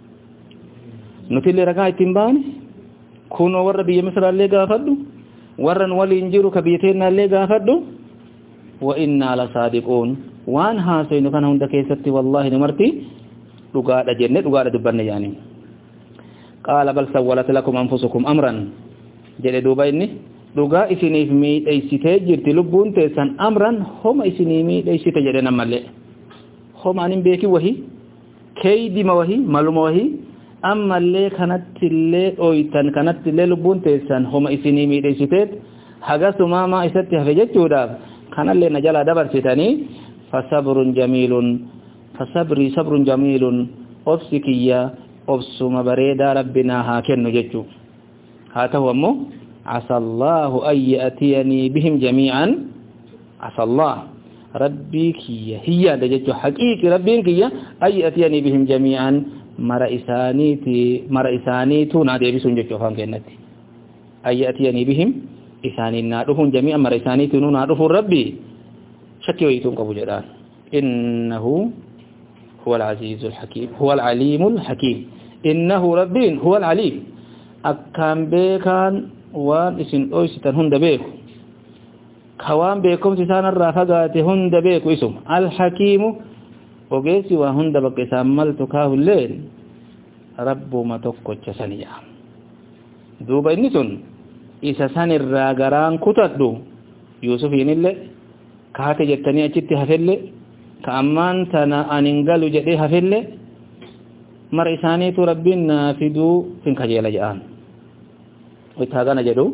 nuti illee ragaa ittiin baane kunoo warra biyya misraallee gaafadhu warra nu waliin jiru ka biyya teennaallee gaafadhu wa innaa la saadiquun waan haasaynu kana hunda keessatti wallaahi nu marti dhugaadha jenne dhugaadha dubbanne yaani qaala bal sawwalat lakum anfusukum amran jedhe duuba inni dhugaa isiniif miidheessitee jirti lubbuun teessan amran homa isinii miidheessite jedhe namallee homa anin beeki wahi keeydima wahi maluma wahi ammallee kanattillee dhoytan kanattillee lubbuun teessan homa isinii miidheessiteet hagasumaamaa isatti hafe jechuudhaaf kanallee na jalaa dabarsitanii fasabrun jamiilun فصبري صبر جميل أفسكيا أفسم بريدا ربنا هاكن ججو هاته أمو عسى الله أن يأتيني بهم جميعا عسى الله ربي كيا هي دججو حقيقي ربي كيا أن يأتيني بهم جميعا مرئسانيتي مرئسانيتو نادي بسون ججو فان كنتي أن يأتيني بهم إساني نادفون جميعا مرئسانيتو نادفون ربي شكي ويتون قبو جدان إنه هو العزيز الحكيم هو العليم الحكيم إنه ربين هو العليم أكام بيكان وان اسن أويستان هند بيكو كوان بيكم تسان الرافقات هند بيكو اسم الحكيم وقيسي وهند بقسام ملتكاه الليل رب ما تفكو جسانيا دوبا إنسون إسا سان الراغران كتدو يوسف ينالي كهاتي جتاني أجتي هفلي كأمان تنا أننقلوا جدي هفلي مر إسانيت ربنا فدو فين خجيل جان ويتهاغانا جدو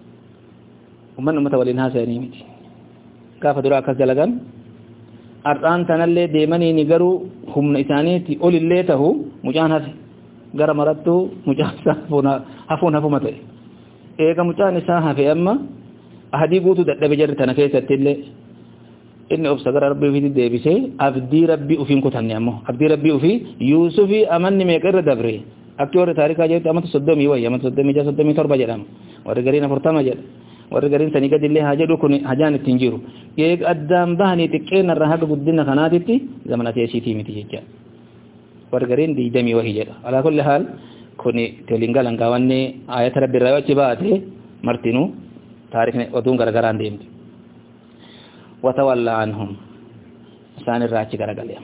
ومن أمت ولينها سينيمتي كاف دراء كزلغان أرآن تنالي ديماني نقروا هم إسانيتي أولي الليته مجان هفي غر مرتو مجان سافونا هفون هفو متى إيكا مجان ساها في أما أهدي قوتو دقل بجر تنكيسة اللي إني أبصر ربي في الدبيسة أبدي ربي أفين كتاني أمه أبدي ربي أفي يوسفي أمني ميكر دبري أكتور تاريخ أجيب أمت صدمي ويا أمت صدمي جا صدمي تربى جرام ورجالين فرتما جر ورجالين سنيكا دلله هاجر كوني هجان التنجيرو يك أدم بهني تكين الرهاب بدنا خناتي زمانة يشيتي متيجا ورجالين دي دمي وهي جرا على كل حال كوني تلينغا لانغواني آيات ربي رأي وجباته مرتينو تاريخ ودون غرغران ديم وتولى عنهم سان الراجي غرغليم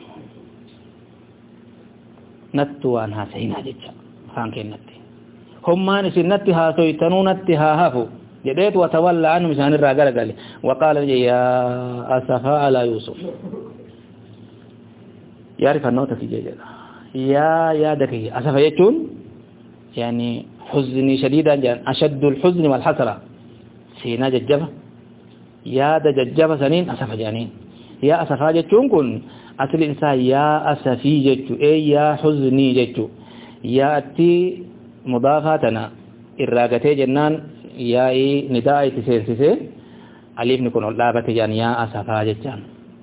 نتو انها سينا جچا فان كنتي هم ما نسنتي ها سويتنو نتي ها هفو جديت وتولى عنهم سان الراغلغلي وقال يا اسفا على يوسف يعرف النوتة في جيجا يا يا دكي اسفا يچون يعني حزني شديدا جان اشد الحزن والحسره سينا ججبه yaada jajjaba saniin asafa jaaniin yaa asafaa jechuun kun asli isaa yaa asafii jechu ee yaa huznii jechu yaatti mudaafaa tana irraa gatee jennaan yaa'ii nidaa itti seensisee aliifni kun ol dhaabate jaan yaa asafaa jechaan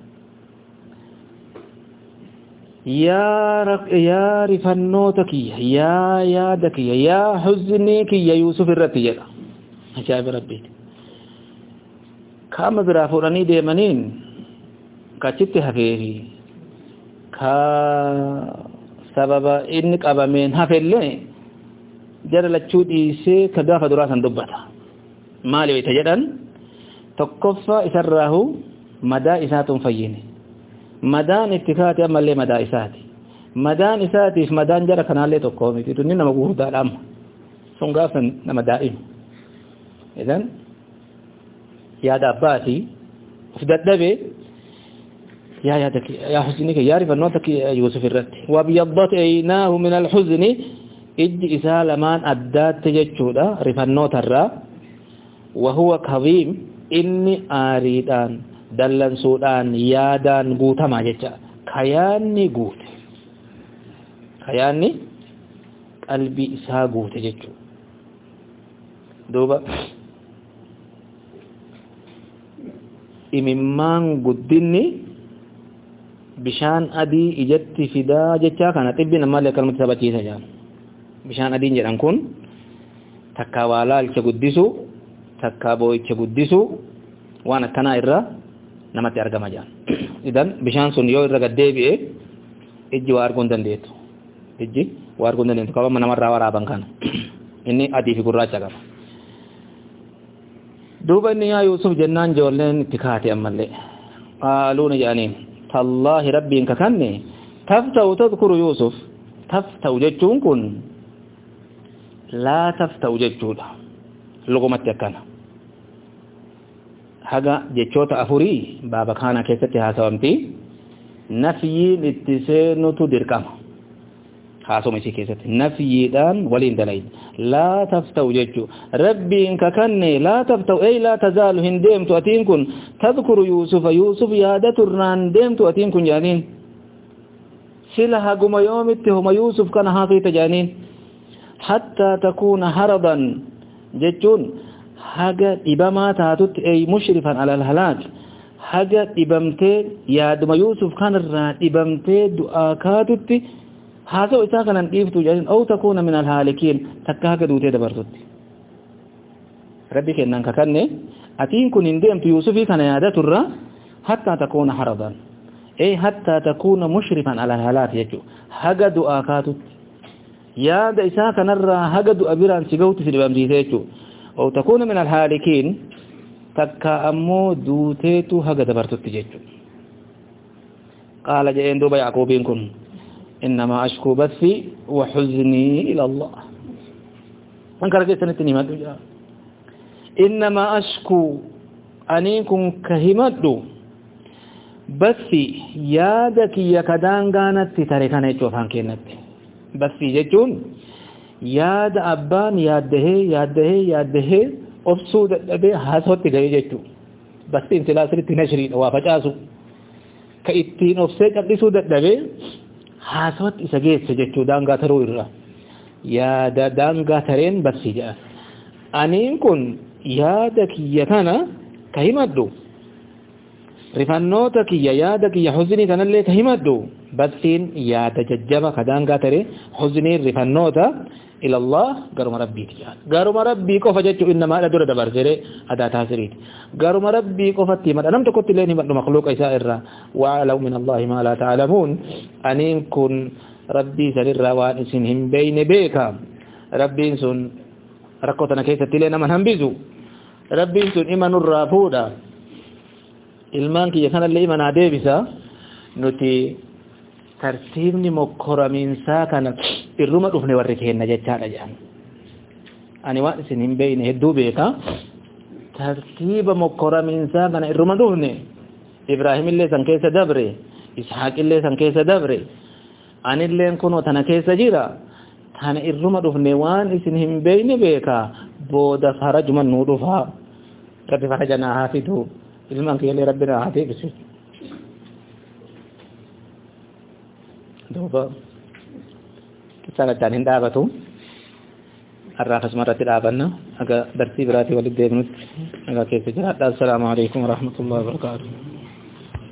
yaa yaa rifannoota kiyya yaa yaada kiyya yaa huznii kiyya yuusuf irratti jedha ajaa'iba rabbiiti kama biraa fuudhanii deemaniin kachitti hafeefi ka sababa inni qabameen hafellee jara lachuu dhiisee ka gaafa duraa san dubbata maali wayta jedhan tokkoffaa isarraahu madaa isaatun fayyine madaan itti kaate ammallee madaa isaati madaan isaatiif madaan jara kanaallee tokkoo miti tunni nama gurguddaadha amma sun gaafsan nama daa'ima idan يا داباتي فددبه يا يا دك يا حزنك يا عارف النوتك يوسف الرت وابيضت عيناه من الحزن اج اسالمان ادات تجچودا رفنوت الرا وهو كظيم إني آريدان دلن سودان يادان قوتا ما جيجا كياني قوت كياني قلبي إسا قوت جيجو دوبا إممان قدني بشان أدي إجت فدا جيجا كان طبي نما لكلمة سبتيسا جان بشان أدي جران كون تكاوالا الچا قدسو تكابو الچا قدسو وانا كنا إرى namatti argama jaan idan bishaan sun yoo irra gaddeebi'e ijji waa arguun dandeettu ijji waa arguun dandeettu qabama namarraa waraaban kana inni adii fi gurraacha qaba duuba inni yaa Yuusuf jennaan ijoolleen itti kaate ammallee qaaluuna jedhaniin tallaahi rabbiin kakanne tafta'u tadkuru Yuusuf tafta'u jechuun kun laa tafta'u jechuudha lugumatti akkana haga jechoota afurii baaba kana keessatti haasawamti nafyiin itti seenutu dirqama haasoma isii keessatti nafyiidhaan waliin dalayin laa tafta'u jechuu rabbiin kakanne laa tafta'u ay laa tazaalu hin deemtu atiin kun tadkuru yuusufa yuusuf yaadaturraan deemtu atiin kun jaaniin sila haguma yoomitti huma yuusuf kana haasawita jaaniin hattaa takuuna haradan jechuun haga dhibamaa taatutti ay mushrifan alal halaak haga dhibamtee yaaduma Yuusuf kanarraa dhibamtee du'aa kaatutti haasa'u isaa kanan dhiiftu jedhan aw takuuna min alhaalikiin takka haga duutee dabartutti rabbi kennan kakanne atiin kun hin deemtu Yuusufii kana yaadaturra hattaa takuuna haradan ay hattaa takuuna mushrifan alal halaak jechuu haga du'aa kaatutti yaada isaa kanarraa haga du'a biraan si ga'utti si dhibamsiisee jechuu أو تكون من الهالكين تكا أمو دوتيتو هكذا برتوتي جيجو قال جئين دوبا يعقوبين كن إنما أشكو بثي وحزني إلى الله أنكر كي سنتني ما تجاه إنما أشكو أنيكم كهمدو بثي يادك يكدان غانت تتركان يجوفان كينت بثي جيجون yaada abbaan yaaddahee yaaddahee yaaddahee obsuu dadhabee haasawatti ga'ee jechuu bastiin silaa sirritti nashriidha waa facaasu ka ittiin obsee callisuu dadhabee haasawatti isa geesse jechuu daangaa taruu irra yaada daangaa tareen bassii jedha aniin kun yaada kiyya kana ka himadhu rifannoota kiyya yaada kiyya huznii kanallee ka himadhu bassiin yaada jajjaba ka daangaa taree huzniin rifannoota إلى الله قرم ربي تجاه قرم ربي كوفا جتشو إنما أدور دبر زري أدا تاسريت قرم ربي كوفا تيمت أنم تكت ليني مدن مخلوق إسائر وعلو من الله ما لا تعلمون أنين كن ربي سرر وانسنهم بين بيكا ربي سن ركوتنا كيسة تلين من هنبزو ربي سن إمان الرافودا ilmaan kiyya kanallee imanaa deebisa nuti tartiibni mokkoramiinsaa kana irruma dhufne warri keenna jechaadha jedhan ani waan isin hin beeyne hedduu beeka tartiiba mokkoramiinsaa kana irruma dhufne ibraahimillee san keessa dabre ishaaqillee san keessa dabre anilleen kunoo tana keessa jira tana irruma dhufne waan isin hin beeyne beeka booda farajuman nuu dhufaa rabbi farajanaa haa fidu ilmaan kiyyallee rabbina haa deebisu duuba kisaan addaan hin dhaabatu har'aa akkasuma irratti dhaabanna aga darsii biraatii walitti deebinutti nagaa keessa jiraadha. Assalaamu alaikum warahmatullahi wabarakaatuh.